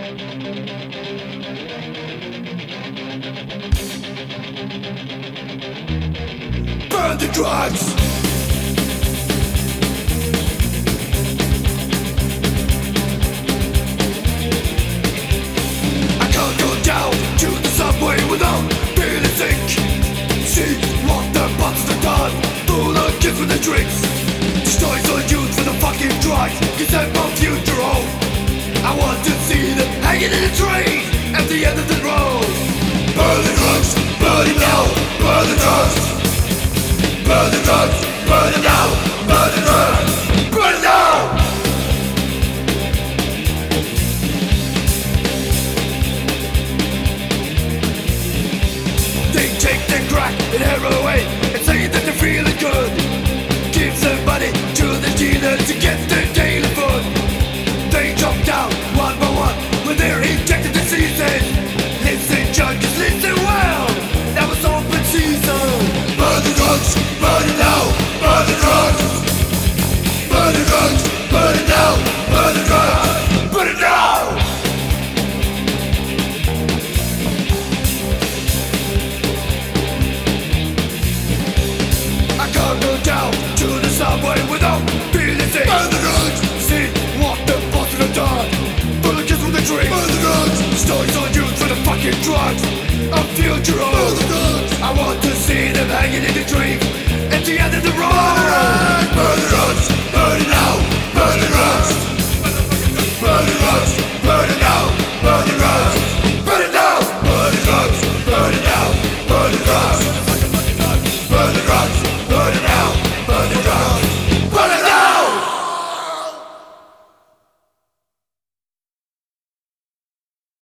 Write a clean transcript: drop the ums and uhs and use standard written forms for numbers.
Burn the drugs! I can't go down to the subway without feeling sick. See what the buttons are done, full of kids with the drinks. Destroys all youth for the fucking drugs, can send my future home. I want to see them hanging in a tree at the end of the road. Burn the drugs, burn it now, burn the drugs. Burn the drugs, burn it now, burn the drugs, burn it now! They take their crack and heroin and say that they're feeling good. Give some money to the dealer to get their daily food. They jump down one by one when they're injected diseases. Listen, judges, listen well, that was open season. Burn the drugs, burn it now, burn the drugs. Burn the drugs, burn it now, burn the drugs, burn it now. I can't go down to the subway without feeling sick. Burn the drugs, see what the bosses have done. Full of kids with a drink. Burn the drugs, stories on you for the fucking drugs. A future of burn the drugs. I want to see them hanging in the dream.